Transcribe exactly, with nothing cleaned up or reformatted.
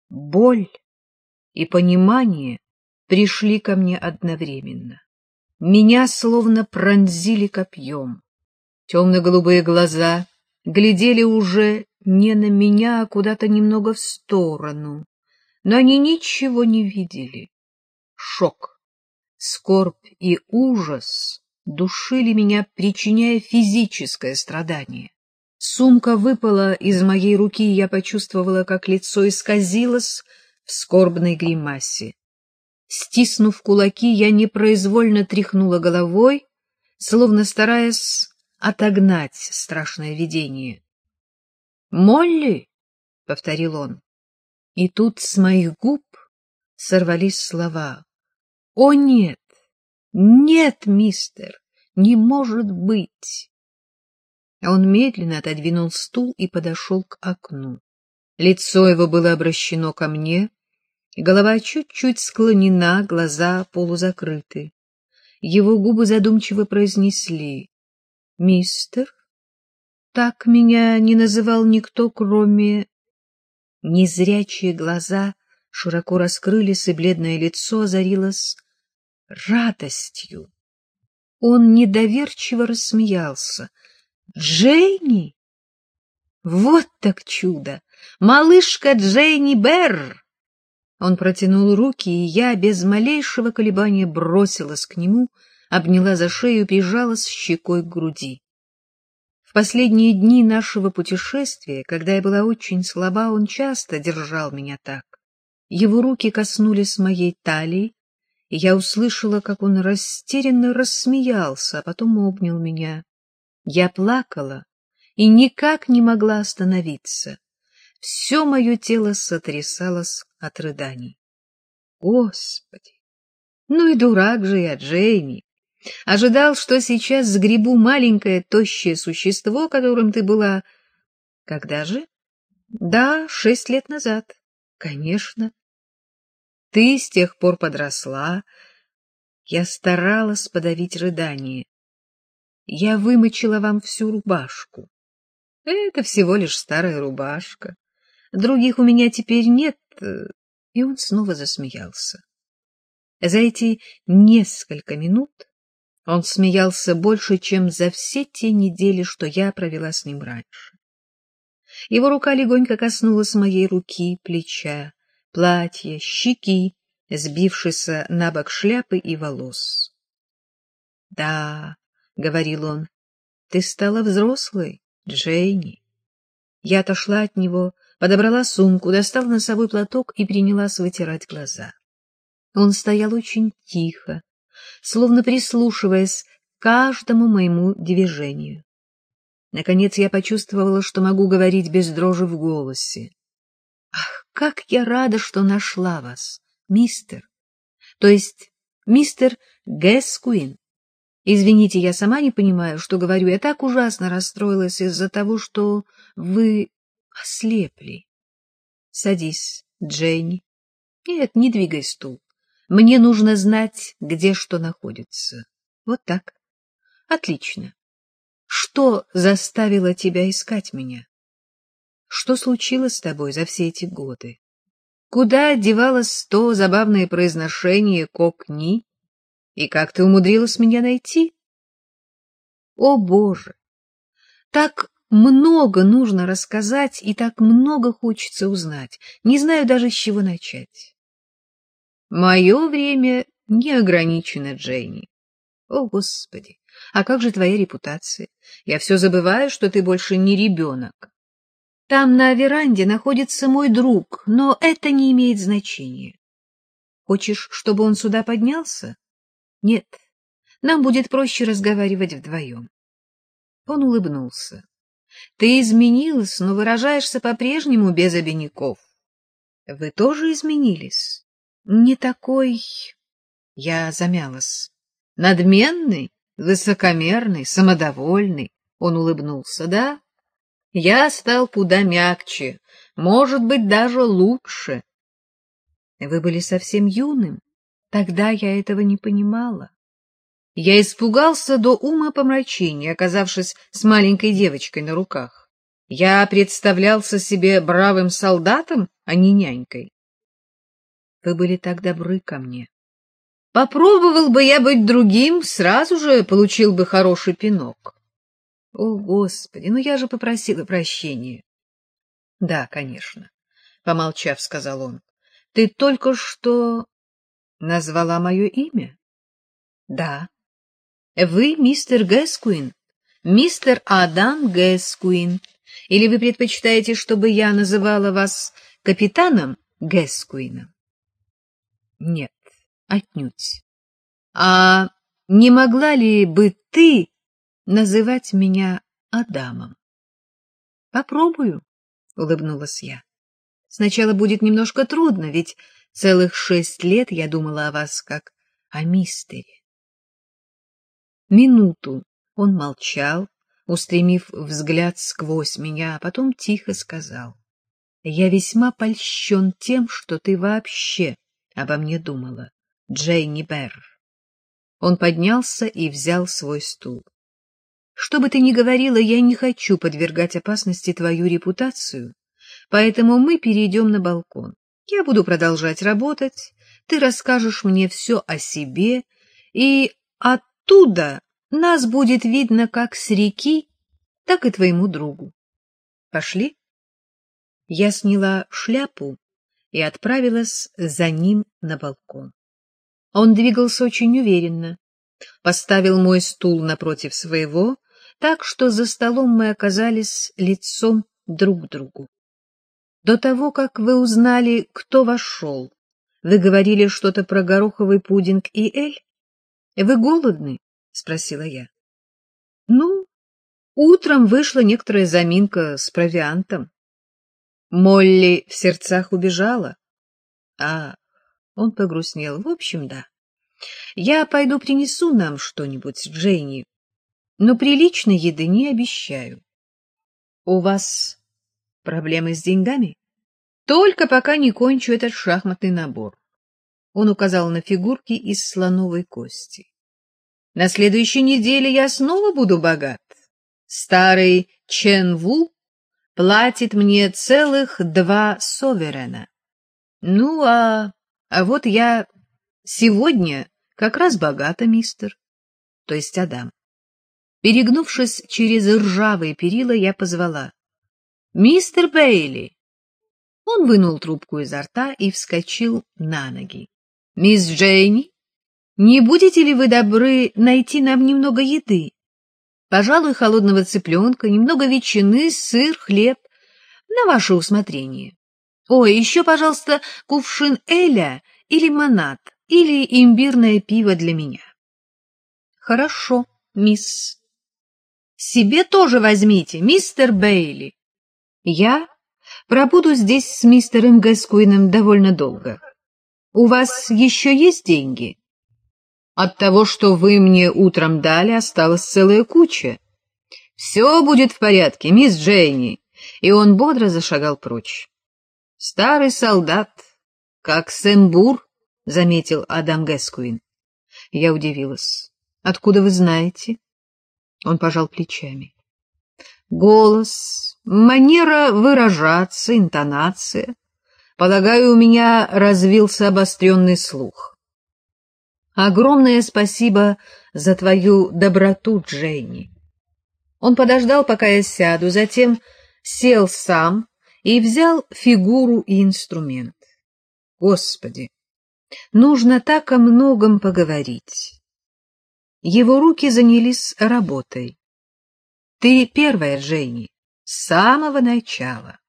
Боль и понимание пришли ко мне одновременно. Меня словно пронзили копьем. Темно-голубые глаза глядели уже не на меня, а куда-то немного в сторону, но они ничего не видели. Шок, скорбь и ужас душили меня, причиняя физическое страдание. Сумка выпала из моей руки, и я почувствовала, как лицо исказилось в скорбной гримасе. Стиснув кулаки, я непроизвольно тряхнула головой, словно стараясь отогнать страшное видение. «Молли!» — повторил он. И тут с моих губ сорвались слова. «О, нет! Нет, мистер! Не может быть!» Он медленно отодвинул стул и подошел к окну. Лицо его было обращено ко мне, голова чуть-чуть склонена, глаза полузакрыты. Его губы задумчиво произнесли: «Мистер, так меня не называл никто, кроме...» Незрячие глаза широко раскрылись, и бледное лицо озарилось радостью. Он недоверчиво рассмеялся. «Дженни? Вот так чудо! Малышка Дженни Берр!» Он протянул руки, и я без малейшего колебания бросилась к нему, обняла за шею и прижалась щекой к груди. В последние дни нашего путешествия, когда я была очень слаба, он часто держал меня так. Его руки коснулись моей талии, и я услышала, как он растерянно рассмеялся, а потом обнял меня. Я плакала и никак не могла остановиться. Все мое тело сотрясалось от рыданий. Господи! Ну и дурак же я, Дженни! Ожидал, что сейчас сгребу маленькое тощее существо, которым ты была... Когда же? Да, шесть лет назад. Конечно. Ты с тех пор подросла. Я старалась подавить рыдание. Я вымочила вам всю рубашку. Это всего лишь старая рубашка. Других у меня теперь нет. И он снова засмеялся. За эти несколько минут он смеялся больше, чем за все те недели, что я провела с ним раньше. Его рука легонько коснулась моей руки, плеча, платья, щеки, сбившейся на бок шляпы и волос. — Да, — говорил он, — ты стала взрослой, Дженни. Я отошла от него, подобрала сумку, достала носовой платок и принялась вытирать глаза. Он стоял очень тихо, словно прислушиваясь к каждому моему движению. Наконец я почувствовала, что могу говорить без дрожи в голосе. — Ах, как я рада, что нашла вас, мистер! То есть мистер Гэскуин. Извините, я сама не понимаю, что говорю. Я так ужасно расстроилась из-за того, что вы ослепли. Садись, Дженни. Нет, не двигай стул. Мне нужно знать, где что находится. Вот так. Отлично. Что заставило тебя искать меня? Что случилось с тобой за все эти годы? Куда девалось то забавное произношение «кокни»? И как ты умудрилась меня найти? О, Боже! Так много нужно рассказать, и так много хочется узнать. Не знаю даже, с чего начать. Мое время не ограничено, Дженни. О, Господи! А как же твоя репутация? Я все забываю, что ты больше не ребенок. Там на веранде находится мой друг, но это не имеет значения. Хочешь, чтобы он сюда поднялся? Нет, нам будет проще разговаривать вдвоем. Он улыбнулся. Ты изменилась, но выражаешься по-прежнему без обиняков. Вы тоже изменились. Не такой... Я замялась. Надменный, высокомерный, самодовольный. Он улыбнулся. Да, я стал куда мягче, может быть, даже лучше. Вы были совсем юным. Тогда я этого не понимала. Я испугался до умопомрачения, оказавшись с маленькой девочкой на руках. Я представлялся себе бравым солдатом, а не нянькой. Вы были так добры ко мне. Попробовал бы я быть другим, сразу же получил бы хороший пинок. О, Господи, ну я же попросила прощения. Да, конечно, помолчав, сказал он. Ты только что назвала мое имя? Да. Вы мистер Гэскуин, мистер Адам Гэскуин. Или вы предпочитаете, чтобы я называла вас капитаном Гэскуином? Нет, отнюдь. А не могла ли бы ты называть меня Адамом? Попробую, улыбнулась я. Сначала будет немножко трудно, ведь целых шесть лет я думала о вас как о мистере. Минуту он молчал, устремив взгляд сквозь меня, а потом тихо сказал: я весьма польщен тем, что ты вообще обо мне думала, Джейни Берр. Он поднялся и взял свой стул. Что бы ты ни говорила, я не хочу подвергать опасности твою репутацию, поэтому мы перейдем на балкон. Я буду продолжать работать, ты расскажешь мне все о себе, и оттуда нас будет видно как с реки, так и твоему другу. Пошли? Я сняла шляпу и отправилась за ним на балкон. Он двигался очень уверенно, поставил мой стул напротив своего, так что за столом мы оказались лицом друг к другу. До того, как вы узнали, кто вошел, вы говорили что-то про гороховый пудинг и эль? Вы голодны? — спросила я. — Ну, утром вышла некоторая заминка с провиантом. Молли в сердцах убежала. А, он погрустнел. В общем, да. Я пойду принесу нам что-нибудь, Джейни, но приличной еды не обещаю. У вас проблемы с деньгами? Только пока не кончу этот шахматный набор. Он указал на фигурки из слоновой кости. На следующей неделе я снова буду богат. Старый Чен Ву платит мне целых два соверена. Ну, а, а вот я сегодня как раз богата, мистер, то есть Адам. Перегнувшись через ржавые перила, я позвала: «Мистер Бейли!» Он вынул трубку изо рта и вскочил на ноги. «Мисс Джейни, не будете ли вы добры найти нам немного еды? Пожалуй, холодного цыпленка, немного ветчины, сыр, хлеб, на ваше усмотрение. Ой, еще, пожалуйста, кувшин эля и лимонад, или имбирное пиво для меня». «Хорошо, мисс». «Себе тоже возьмите, мистер Бейли. Я пробуду здесь с мистером Гэскуином довольно долго. У вас еще есть деньги? От того, что вы мне утром дали, осталась целая куча. Все будет в порядке, мисс Джейни». И он бодро зашагал прочь. «Старый солдат, как Сэм Бур», — заметил Адам Гэскуин. Я удивилась. «Откуда вы знаете?» Он пожал плечами. «Голос, манера выражаться, интонация. Полагаю, у меня развился обостренный слух. Огромное спасибо за твою доброту, Джейни». Он подождал, пока я сяду, затем сел сам и взял фигуру и инструмент. Господи, нужно так о многом поговорить. Его руки занялись работой. Ты первая, Джейни, с самого начала.